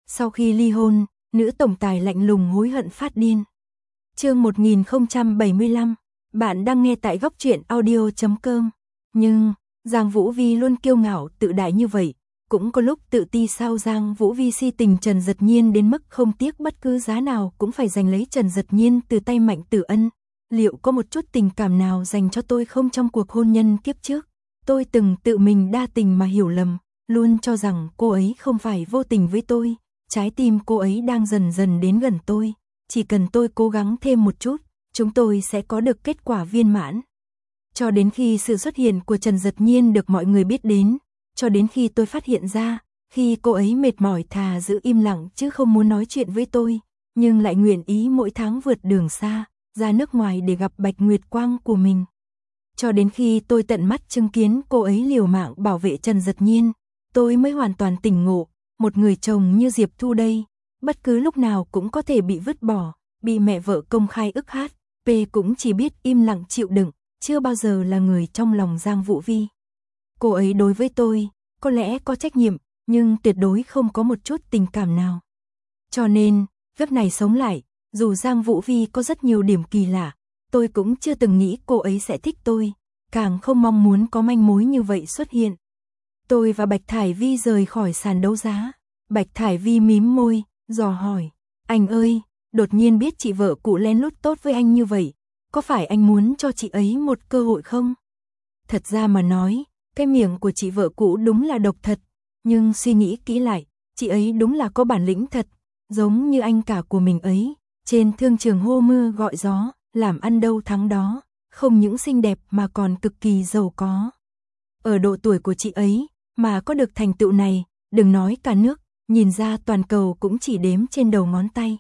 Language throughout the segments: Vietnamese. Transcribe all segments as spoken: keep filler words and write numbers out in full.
Sau khi ly hôn, nữ tổng tài lạnh lùng hối hận phát điên. Chương một nghìn không trăm bảy mươi lăm, bạn đang nghe tại góc truyện audio chấm com. Nhưng, Giang Vũ Vi luôn kiêu ngạo tự đại như vậy, cũng có lúc tự ti sao? Giang Vũ Vi si tình Trần Dật Nhiên đến mức không tiếc bất cứ giá nào cũng phải giành lấy Trần Dật Nhiên từ tay Mạnh Tử Ân. Liệu có một chút tình cảm nào dành cho tôi không trong cuộc hôn nhân kiếp trước? Tôi từng tự mình đa tình mà hiểu lầm, luôn cho rằng cô ấy không phải vô tình với tôi, trái tim cô ấy đang dần dần đến gần tôi, chỉ cần tôi cố gắng thêm một chút, chúng tôi sẽ có được kết quả viên mãn. Cho đến khi sự xuất hiện của Trần Dật Nhiên được mọi người biết đến, cho đến khi tôi phát hiện ra, khi cô ấy mệt mỏi thà giữ im lặng chứ không muốn nói chuyện với tôi, nhưng lại nguyện ý mỗi tháng vượt đường xa, ra nước ngoài để gặp Bạch Nguyệt Quang của mình. Cho đến khi tôi tận mắt chứng kiến cô ấy liều mạng bảo vệ Trần Dật Nhiên, tôi mới hoàn toàn tỉnh ngộ, một người chồng như Diệp Thu đây, bất cứ lúc nào cũng có thể bị vứt bỏ, bị mẹ vợ công khai ức hát, P cũng chỉ biết im lặng chịu đựng, chưa bao giờ là người trong lòng Giang Vũ Vi. Cô ấy đối với tôi, có lẽ có trách nhiệm, nhưng tuyệt đối không có một chút tình cảm nào. Cho nên, kiếp này sống lại, dù Giang Vũ Vi có rất nhiều điểm kỳ lạ, tôi cũng chưa từng nghĩ cô ấy sẽ thích tôi, càng không mong muốn có manh mối như vậy xuất hiện. Tôi và Bạch Thải Vi rời khỏi sàn đấu giá. Bạch Thải Vi mím môi, dò hỏi, anh ơi, đột nhiên biết chị vợ cũ lén lút tốt với anh như vậy, có phải anh muốn cho chị ấy một cơ hội không? Thật ra mà nói, cái miệng của chị vợ cũ đúng là độc thật, nhưng suy nghĩ kỹ lại, chị ấy đúng là có bản lĩnh thật, giống như anh cả của mình ấy, trên thương trường hô mưa gọi gió, làm ăn đâu thắng đó, không những xinh đẹp mà còn cực kỳ giàu có. Ở độ tuổi của chị ấy, mà có được thành tựu này, đừng nói cả nước, nhìn ra toàn cầu cũng chỉ đếm trên đầu ngón tay.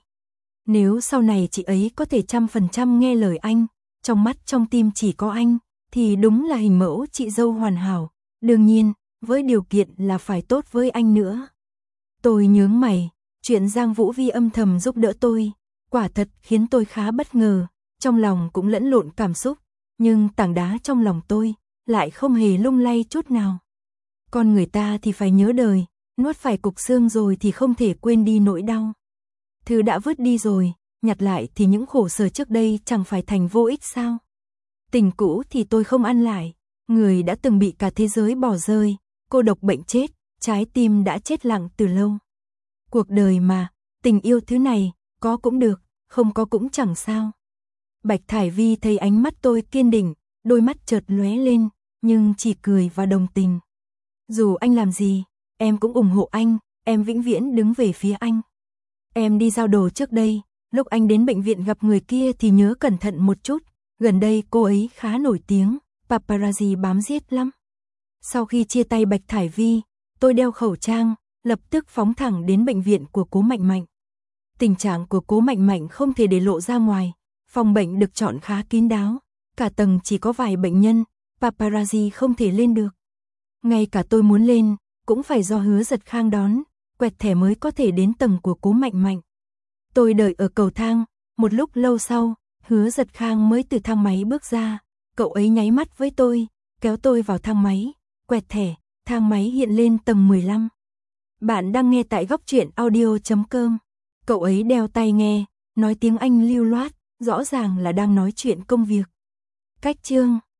Nếu sau này chị ấy có thể trăm phần trăm nghe lời anh, trong mắt trong tim chỉ có anh, thì đúng là hình mẫu chị dâu hoàn hảo, đương nhiên, với điều kiện là phải tốt với anh nữa. Tôi nhướng mày, chuyện Giang Vũ Vi âm thầm giúp đỡ tôi, quả thật khiến tôi khá bất ngờ, trong lòng cũng lẫn lộn cảm xúc, nhưng tảng đá trong lòng tôi lại không hề lung lay chút nào. Con người ta thì phải nhớ đời, nuốt phải cục xương rồi thì không thể quên đi nỗi đau. Thứ đã vứt đi rồi, nhặt lại thì những khổ sở trước đây chẳng phải thành vô ích sao? Tình cũ thì tôi không ăn lại, người đã từng bị cả thế giới bỏ rơi, cô độc bệnh chết, trái tim đã chết lặng từ lâu. Cuộc đời mà, tình yêu thứ này, có cũng được, không có cũng chẳng sao. Bạch Thải Vi thấy ánh mắt tôi kiên định, đôi mắt chợt lóe lên, nhưng chỉ cười và đồng tình. Dù anh làm gì, em cũng ủng hộ anh, em vĩnh viễn đứng về phía anh. Em đi giao đồ trước đây, lúc anh đến bệnh viện gặp người kia thì nhớ cẩn thận một chút, gần đây cô ấy khá nổi tiếng, paparazzi bám giết lắm. Sau khi chia tay Bạch Thải Vi, tôi đeo khẩu trang, lập tức phóng thẳng đến bệnh viện của Cố Mạnh Mạnh. Tình trạng của Cố Mạnh Mạnh không thể để lộ ra ngoài, phòng bệnh được chọn khá kín đáo, cả tầng chỉ có vài bệnh nhân, paparazzi không thể lên được. Ngay cả tôi muốn lên, cũng phải do Hứa Giật Khang đón, quẹt thẻ mới có thể đến tầng của Cố Mạnh Mạnh. Tôi đợi ở cầu thang, một lúc lâu sau, Hứa Giật Khang mới từ thang máy bước ra, cậu ấy nháy mắt với tôi, kéo tôi vào thang máy, quẹt thẻ, thang máy hiện lên tầng mười lăm. Bạn đang nghe tại góc truyện audio chấm com. Cậu ấy đeo tai nghe, nói tiếng Anh lưu loát, rõ ràng là đang nói chuyện công việc. Cách chương